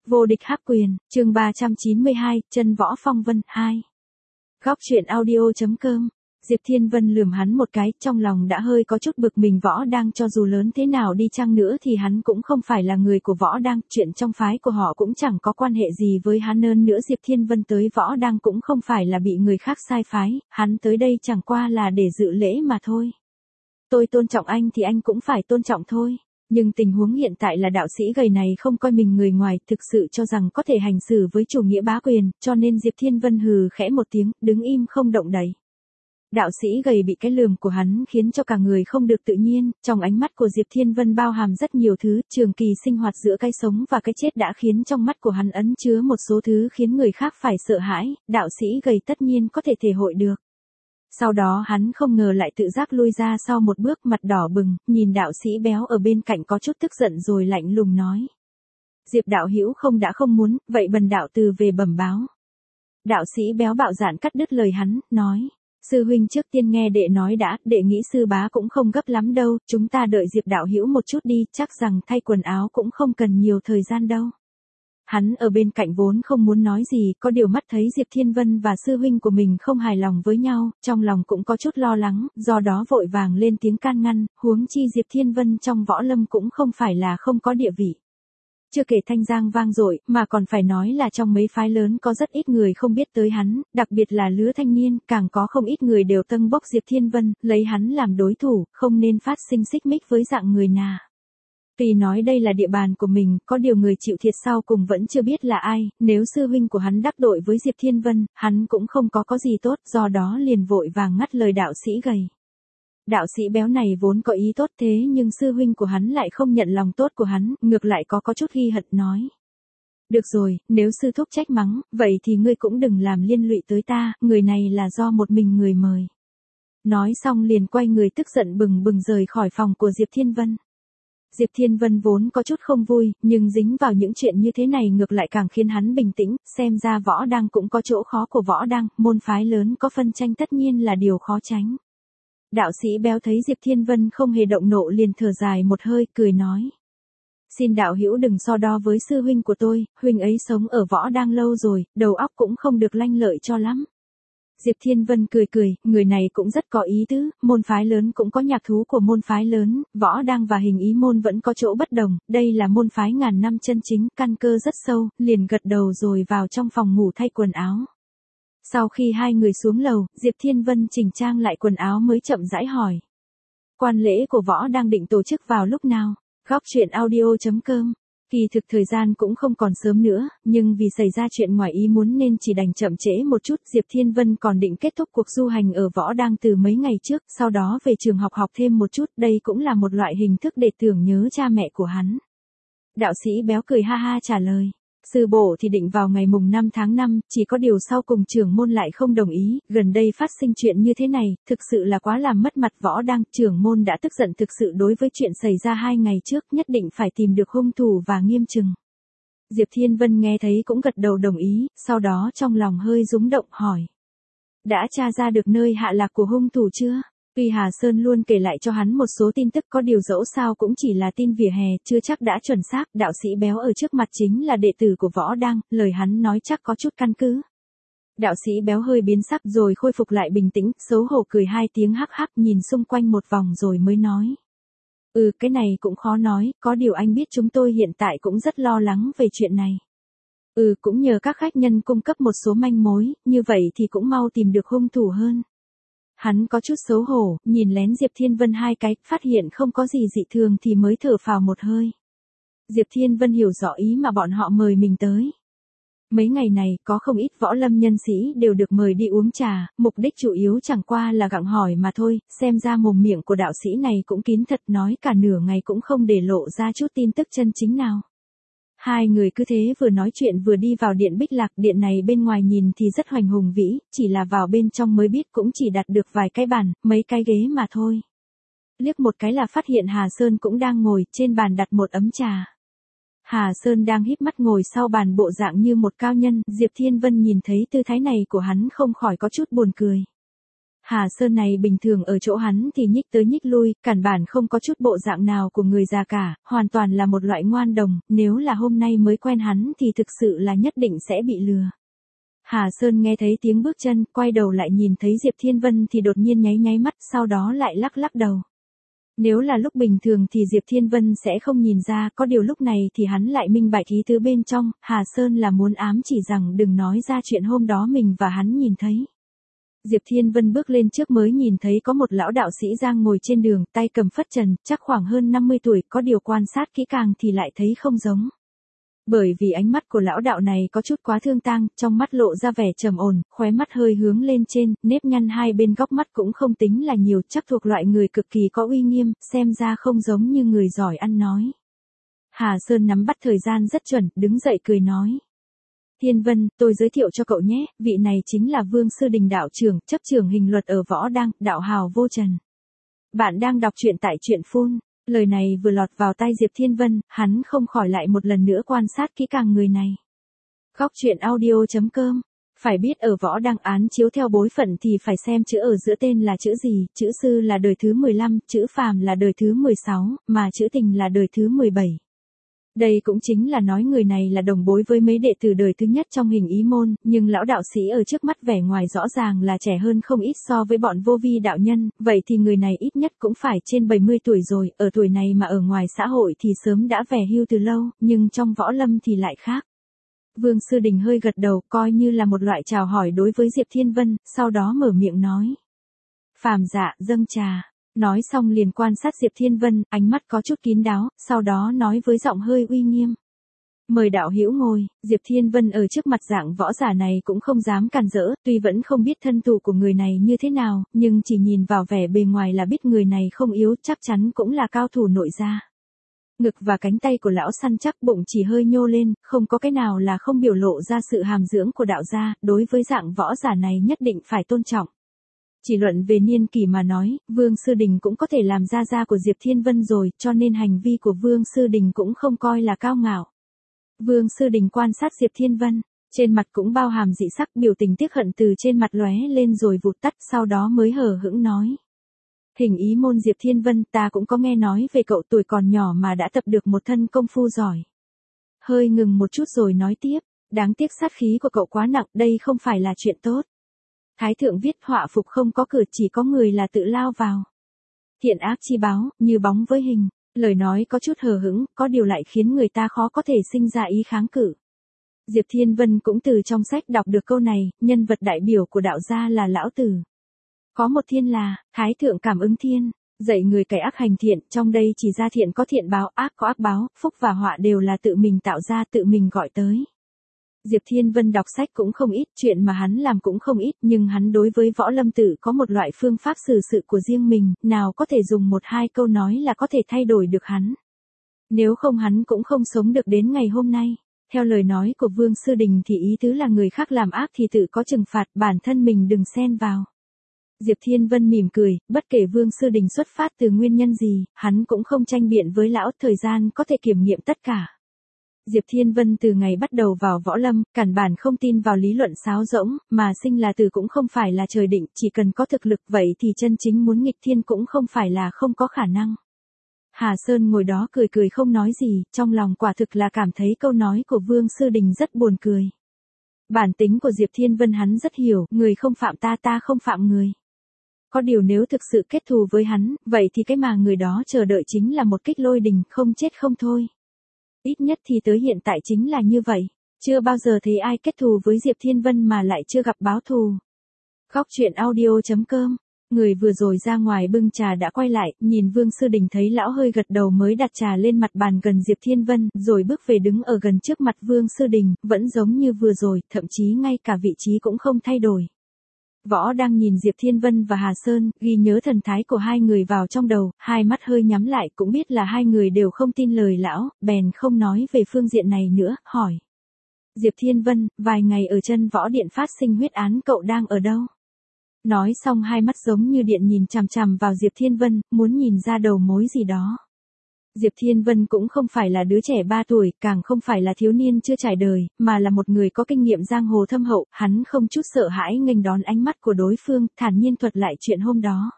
Vô địch hắc quyền, chương 392, chân võ phong vân 2. Góc truyện audio.com. Diệp Thiên Vân lườm hắn một cái, trong lòng đã hơi có chút bực mình. Võ Đăng cho dù lớn thế nào đi chăng nữa thì hắn cũng không phải là người của Võ Đăng, chuyện trong phái của họ cũng chẳng có quan hệ gì với hắn. Hơn nữa Diệp Thiên Vân tới Võ Đăng cũng không phải là bị người khác sai phái, hắn tới đây chẳng qua là để dự lễ mà thôi. Tôi tôn trọng anh thì anh cũng phải tôn trọng thôi. Nhưng tình huống hiện tại là đạo sĩ gầy này không coi mình người ngoài, thực sự cho rằng có thể hành xử với chủ nghĩa bá quyền, cho nên Diệp Thiên Vân hừ khẽ một tiếng, đứng im không động đậy. Đạo sĩ gầy bị cái lườm của hắn khiến cho cả người không được tự nhiên, trong ánh mắt của Diệp Thiên Vân bao hàm rất nhiều thứ, trường kỳ sinh hoạt giữa cái sống và cái chết đã khiến trong mắt của hắn ẩn chứa một số thứ khiến người khác phải sợ hãi, đạo sĩ gầy tất nhiên có thể thể hội được. Sau đó hắn không ngờ lại tự giác lui ra sau một bước, mặt đỏ bừng, nhìn đạo sĩ béo ở bên cạnh có chút tức giận rồi lạnh lùng nói. Diệp đạo hữu không đã không muốn, vậy bần đạo từ về bẩm báo. Đạo sĩ béo bạo dạn cắt đứt lời hắn, nói. Sư huynh trước tiên nghe đệ nói đã, đệ nghĩ sư bá cũng không gấp lắm đâu, chúng ta đợi Diệp đạo hữu một chút đi, chắc rằng thay quần áo cũng không cần nhiều thời gian đâu. Hắn ở bên cạnh vốn không muốn nói gì, có điều mắt thấy Diệp Thiên Vân và sư huynh của mình không hài lòng với nhau, trong lòng cũng có chút lo lắng, do đó vội vàng lên tiếng can ngăn, huống chi Diệp Thiên Vân trong võ lâm cũng không phải là không có địa vị. Chưa kể thanh danh vang dội, mà còn phải nói là trong mấy phái lớn có rất ít người không biết tới hắn, đặc biệt là lứa thanh niên, càng có không ít người đều tâng bốc Diệp Thiên Vân, lấy hắn làm đối thủ, không nên phát sinh xích mích với dạng người nào. Tuy nói đây là địa bàn của mình, có điều người chịu thiệt sau cùng vẫn chưa biết là ai, nếu sư huynh của hắn đắc tội với Diệp Thiên Vân, hắn cũng không có gì tốt, do đó liền vội vàng ngắt lời đạo sĩ gầy. Đạo sĩ béo này vốn có ý tốt thế nhưng sư huynh của hắn lại không nhận lòng tốt của hắn, ngược lại có chút ghi hận nói. Được rồi, nếu sư thúc trách mắng, vậy thì ngươi cũng đừng làm liên lụy tới ta, người này là do một mình người mời. Nói xong liền quay người tức giận bừng bừng rời khỏi phòng của Diệp Thiên Vân. Diệp Thiên Vân vốn có chút không vui, nhưng dính vào những chuyện như thế này ngược lại càng khiến hắn bình tĩnh, xem ra Võ Đăng cũng có chỗ khó của Võ Đăng, môn phái lớn có phân tranh tất nhiên là điều khó tránh. Đạo sĩ béo thấy Diệp Thiên Vân không hề động nộ liền thở dài một hơi, cười nói. Xin đạo hữu đừng so đo với sư huynh của tôi, huynh ấy sống ở Võ Đăng lâu rồi, đầu óc cũng không được lanh lợi cho lắm. Diệp Thiên Vân cười, người này cũng rất có ý tứ, môn phái lớn cũng có nhạc thú của môn phái lớn, Võ Đăng và Hình Ý môn vẫn có chỗ bất đồng, đây là môn phái ngàn năm chân chính, căn cơ rất sâu, liền gật đầu rồi vào trong phòng ngủ thay quần áo. Sau khi hai người xuống lầu, Diệp Thiên Vân chỉnh trang lại quần áo mới chậm rãi hỏi. Quan lễ của Võ đang định tổ chức vào lúc nào? Góc truyện audio.com. Kỳ thực thời gian cũng không còn sớm nữa, nhưng vì xảy ra chuyện ngoài ý muốn nên chỉ đành chậm trễ một chút. Diệp Thiên Vân còn định kết thúc cuộc du hành ở Võ Đăng từ mấy ngày trước, sau đó về trường học thêm một chút, đây cũng là một loại hình thức để tưởng nhớ cha mẹ của hắn. Đạo sĩ béo cười ha ha trả lời. Sư bộ thì định vào ngày mùng 5 tháng 5, chỉ có điều sau cùng trưởng môn lại không đồng ý, gần đây phát sinh chuyện như thế này, thực sự là quá làm mất mặt Võ Đăng, trưởng môn đã tức giận thực sự đối với chuyện xảy ra 2 ngày trước, nhất định phải tìm được hung thủ và nghiêm trừng. Diệp Thiên Vân nghe thấy cũng gật đầu đồng ý, sau đó trong lòng hơi rúng động hỏi. Đã tra ra được nơi hạ lạc của hung thủ chưa? Tuy Hà Sơn luôn kể lại cho hắn một số tin tức có điều dẫu sao cũng chỉ là tin vỉa hè, chưa chắc đã chuẩn xác, đạo sĩ béo ở trước mặt chính là đệ tử của Võ Đăng, lời hắn nói chắc có chút căn cứ. Đạo sĩ béo hơi biến sắc rồi khôi phục lại bình tĩnh, xấu hổ cười 2 tiếng hắc hắc nhìn xung quanh một vòng rồi mới nói. Cái này cũng khó nói, có điều anh biết chúng tôi hiện tại cũng rất lo lắng về chuyện này. Cũng nhờ các khách nhân cung cấp một số manh mối, như vậy thì cũng mau tìm được hung thủ hơn. Hắn có chút xấu hổ, nhìn lén Diệp Thiên Vân 2 cái, phát hiện không có gì dị thường thì mới thở phào một hơi. Diệp Thiên Vân hiểu rõ ý mà bọn họ mời mình tới. Mấy ngày này, có không ít võ lâm nhân sĩ đều được mời đi uống trà, mục đích chủ yếu chẳng qua là gặng hỏi mà thôi, xem ra mồm miệng của đạo sĩ này cũng kín thật, nói cả nửa ngày cũng không để lộ ra chút tin tức chân chính nào. Hai người cứ thế vừa nói chuyện vừa đi vào điện Bích Lạc, điện này bên ngoài nhìn thì rất hoành hùng vĩ, chỉ là vào bên trong mới biết cũng chỉ đặt được vài cái bàn, mấy cái ghế mà thôi. Liếc một cái là phát hiện Hà Sơn cũng đang ngồi, trên bàn đặt một ấm trà. Hà Sơn đang híp mắt ngồi sau bàn bộ dạng như một cao nhân, Diệp Thiên Vân nhìn thấy tư thái này của hắn không khỏi có chút buồn cười. Hà Sơn này bình thường ở chỗ hắn thì nhích tới nhích lui, căn bản không có chút bộ dạng nào của người già cả, hoàn toàn là một loại ngoan đồng, nếu là hôm nay mới quen hắn thì thực sự là nhất định sẽ bị lừa. Hà Sơn nghe thấy tiếng bước chân, quay đầu lại nhìn thấy Diệp Thiên Vân thì đột nhiên nháy nháy mắt, sau đó lại lắc lắc đầu. Nếu là lúc bình thường thì Diệp Thiên Vân sẽ không nhìn ra, có điều lúc này thì hắn lại minh bạch ý tứ bên trong, Hà Sơn là muốn ám chỉ rằng đừng nói ra chuyện hôm đó mình và hắn nhìn thấy. Diệp Thiên Vân bước lên trước mới nhìn thấy có một lão đạo sĩ giang ngồi trên đường, tay cầm phất trần, chắc khoảng hơn 50 tuổi, có điều quan sát kỹ càng thì lại thấy không giống. Bởi vì ánh mắt của lão đạo này có chút quá thương tang, trong mắt lộ ra vẻ trầm ổn, khóe mắt hơi hướng lên trên, nếp nhăn hai bên góc mắt cũng không tính là nhiều, chắc thuộc loại người cực kỳ có uy nghiêm, xem ra không giống như người giỏi ăn nói. Hà Sơn nắm bắt thời gian rất chuẩn, đứng dậy cười nói. Thiên Vân, tôi giới thiệu cho cậu nhé, vị này chính là Vương Sư Đình đạo trưởng, chấp trưởng hình luật ở Võ Đăng, đạo hào vô trần. Bạn đang đọc truyện tại truyện Phun. Lời này vừa lọt vào tai Diệp Thiên Vân, hắn không khỏi lại một lần nữa quan sát kỹ càng người này. Góc truyện audio.com. Phải biết ở Võ Đăng án chiếu theo bối phận thì phải xem chữ ở giữa tên là chữ gì, chữ Sư là đời thứ 15, chữ Phàm là đời thứ 16, mà chữ Tình là đời thứ 17. Đây cũng chính là nói người này là đồng bối với mấy đệ tử đời thứ nhất trong hình ý môn, nhưng lão đạo sĩ ở trước mắt vẻ ngoài rõ ràng là trẻ hơn không ít so với bọn vô vi đạo nhân, vậy thì người này ít nhất cũng phải trên 70 tuổi rồi, ở tuổi này mà ở ngoài xã hội thì sớm đã về hưu từ lâu, nhưng trong võ lâm thì lại khác. Vương Sư Đình hơi gật đầu, coi như là một loại chào hỏi đối với Diệp Thiên Vân, sau đó mở miệng nói. Phàm dạ, dâng trà. Nói xong liền quan sát Diệp Thiên Vân, ánh mắt có chút kín đáo, sau đó nói với giọng hơi uy nghiêm. Mời đạo hữu ngồi, Diệp Thiên Vân ở trước mặt dạng võ giả này cũng không dám cản rỡ, tuy vẫn không biết thân thủ của người này như thế nào, nhưng chỉ nhìn vào vẻ bề ngoài là biết người này không yếu, chắc chắn cũng là cao thủ nội gia. Ngực và cánh tay của lão săn chắc, bụng chỉ hơi nhô lên, không có cái nào là không biểu lộ ra sự hàm dưỡng của đạo gia, đối với dạng võ giả này nhất định phải tôn trọng. Chỉ luận về niên kỷ mà nói, Vương Sư Đình cũng có thể làm gia của Diệp Thiên Vân rồi, cho nên hành vi của Vương Sư Đình cũng không coi là cao ngạo. Vương Sư Đình quan sát Diệp Thiên Vân, trên mặt cũng bao hàm dị sắc, biểu tình tiếc hận từ trên mặt lóe lên rồi vụt tắt, sau đó mới hờ hững nói. Hình ý môn Diệp Thiên Vân, ta cũng có nghe nói về cậu, tuổi còn nhỏ mà đã tập được một thân công phu giỏi. Hơi ngừng một chút rồi nói tiếp, đáng tiếc sát khí của cậu quá nặng, đây không phải là chuyện tốt. Thái thượng viết họa phục không có cửa, chỉ có người là tự lao vào. Thiện ác chi báo, như bóng với hình, lời nói có chút hờ hững, có điều lại khiến người ta khó có thể sinh ra ý kháng cự. Diệp Thiên Vân cũng từ trong sách đọc được câu này, nhân vật đại biểu của đạo gia là Lão Tử. Có một thiên là, Thái thượng cảm ứng thiên, dạy người cải ác hành thiện, trong đây chỉ ra thiện có thiện báo, ác có ác báo, phúc và họa đều là tự mình tạo ra, tự mình gọi tới. Diệp Thiên Vân đọc sách cũng không ít, chuyện mà hắn làm cũng không ít, nhưng hắn đối với võ lâm tử có một loại phương pháp xử sự của riêng mình, nào có thể dùng một hai câu nói là có thể thay đổi được hắn. Nếu không hắn cũng không sống được đến ngày hôm nay. Theo lời nói của Vương Sư Đình thì ý tứ là người khác làm ác thì tự có trừng phạt, bản thân mình đừng xen vào. Diệp Thiên Vân mỉm cười, bất kể Vương Sư Đình xuất phát từ nguyên nhân gì, hắn cũng không tranh biện với lão, thời gian có thể kiểm nghiệm tất cả. Diệp Thiên Vân từ ngày bắt đầu vào võ lâm, căn bản không tin vào lý luận sáo rỗng, mà sinh là tử cũng không phải là trời định, chỉ cần có thực lực vậy thì chân chính muốn nghịch thiên cũng không phải là không có khả năng. Hà Sơn ngồi đó cười cười không nói gì, trong lòng quả thực là cảm thấy câu nói của Vương Sư Đình rất buồn cười. Bản tính của Diệp Thiên Vân hắn rất hiểu, người không phạm ta, ta không phạm người. Có điều nếu thực sự kết thù với hắn, vậy thì cái mà người đó chờ đợi chính là một kích lôi đình, không chết không thôi. Ít nhất thì tới hiện tại chính là như vậy. Chưa bao giờ thấy ai kết thù với Diệp Thiên Vân mà lại chưa gặp báo thù. Góc truyện audio.com. Người vừa rồi ra ngoài bưng trà đã quay lại, nhìn Vương Sư Đình thấy lão hơi gật đầu mới đặt trà lên mặt bàn gần Diệp Thiên Vân, rồi bước về đứng ở gần trước mặt Vương Sư Đình, vẫn giống như vừa rồi, thậm chí ngay cả vị trí cũng không thay đổi. Võ đang nhìn Diệp Thiên Vân và Hà Sơn, ghi nhớ thần thái của hai người vào trong đầu, hai mắt hơi nhắm lại, cũng biết là hai người đều không tin lời lão, bèn không nói về phương diện này nữa, hỏi. Diệp Thiên Vân, vài ngày ở chân võ điện phát sinh huyết án, cậu đang ở đâu? Nói xong hai mắt giống như điện nhìn chằm chằm vào Diệp Thiên Vân, muốn nhìn ra đầu mối gì đó. Diệp Thiên Vân cũng không phải là đứa trẻ 3 tuổi, càng không phải là thiếu niên chưa trải đời, mà là một người có kinh nghiệm giang hồ thâm hậu, hắn không chút sợ hãi nghênh đón ánh mắt của đối phương, thản nhiên thuật lại chuyện hôm đó.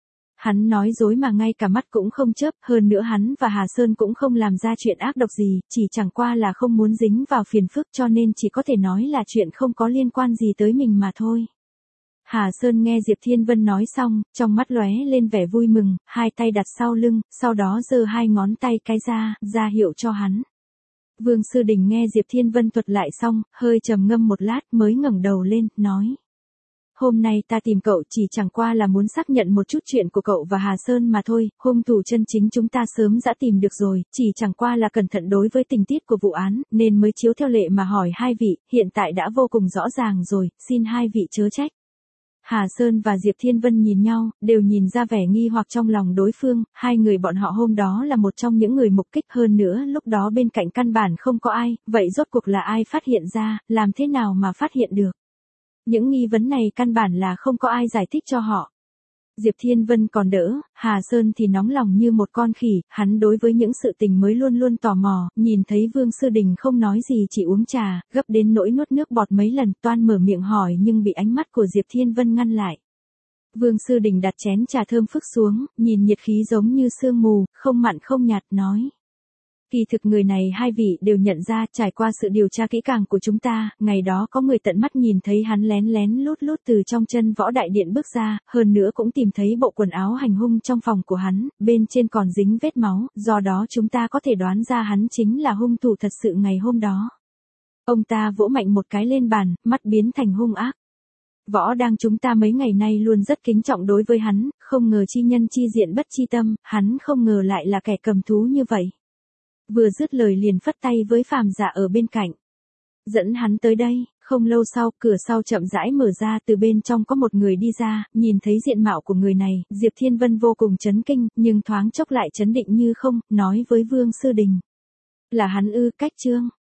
Hắn nói dối mà ngay cả mắt cũng không chớp, hơn nữa hắn và Hà Sơn cũng không làm ra chuyện ác độc gì, chỉ chẳng qua là không muốn dính vào phiền phức cho nên chỉ có thể nói là chuyện không có liên quan gì tới mình mà thôi. Hà Sơn nghe Diệp Thiên Vân nói xong, trong mắt lóe lên vẻ vui mừng, hai tay đặt sau lưng, sau đó giơ hai ngón tay cái ra hiệu cho hắn. Vương Sư Đình nghe Diệp Thiên Vân thuật lại xong, hơi trầm ngâm một lát mới ngẩng đầu lên, nói. Hôm nay ta tìm cậu chỉ chẳng qua là muốn xác nhận một chút chuyện của cậu và Hà Sơn mà thôi, hung thủ chân chính chúng ta sớm đã tìm được rồi, chỉ chẳng qua là cẩn thận đối với tình tiết của vụ án, nên mới chiếu theo lệ mà hỏi hai vị, hiện tại đã vô cùng rõ ràng rồi, xin hai vị chớ trách. Hà Sơn và Diệp Thiên Vân nhìn nhau, đều nhìn ra vẻ nghi hoặc trong lòng đối phương, hai người bọn họ hôm đó là một trong những người mục kích, hơn nữa lúc đó bên cạnh căn bản không có ai, vậy rốt cuộc là ai phát hiện ra, làm thế nào mà phát hiện được. Những nghi vấn này căn bản là không có ai giải thích cho họ. Diệp Thiên Vân còn đỡ, Hà Sơn thì nóng lòng như một con khỉ, hắn đối với những sự tình mới luôn luôn tò mò, nhìn thấy Vương Sư Đình không nói gì chỉ uống trà, gấp đến nỗi nuốt nước bọt mấy lần, toan mở miệng hỏi nhưng bị ánh mắt của Diệp Thiên Vân ngăn lại. Vương Sư Đình đặt chén trà thơm phức xuống, nhìn nhiệt khí giống như sương mù, không mặn không nhạt, nói. Kỳ thực người này hai vị đều nhận ra, trải qua sự điều tra kỹ càng của chúng ta, ngày đó có người tận mắt nhìn thấy hắn lén lén lút lút từ trong chân võ đại điện bước ra, hơn nữa cũng tìm thấy bộ quần áo hành hung trong phòng của hắn, bên trên còn dính vết máu, do đó chúng ta có thể đoán ra hắn chính là hung thủ thật sự ngày hôm đó. Ông ta vỗ mạnh một cái lên bàn, mắt biến thành hung ác. Võ đang chúng ta mấy ngày nay luôn rất kính trọng đối với hắn, không ngờ chi nhân chi diện bất chi tâm, hắn không ngờ lại là kẻ cầm thú như vậy. Vừa dứt lời liền phất tay với Phàm Dạ ở bên cạnh. Dẫn hắn tới đây, không lâu sau, cửa sau chậm rãi mở ra, từ bên trong có một người đi ra, nhìn thấy diện mạo của người này, Diệp Thiên Vân vô cùng chấn kinh, nhưng thoáng chốc lại chấn định như không, nói với Vương Sư Đình. Là hắn ư, Cách Trương.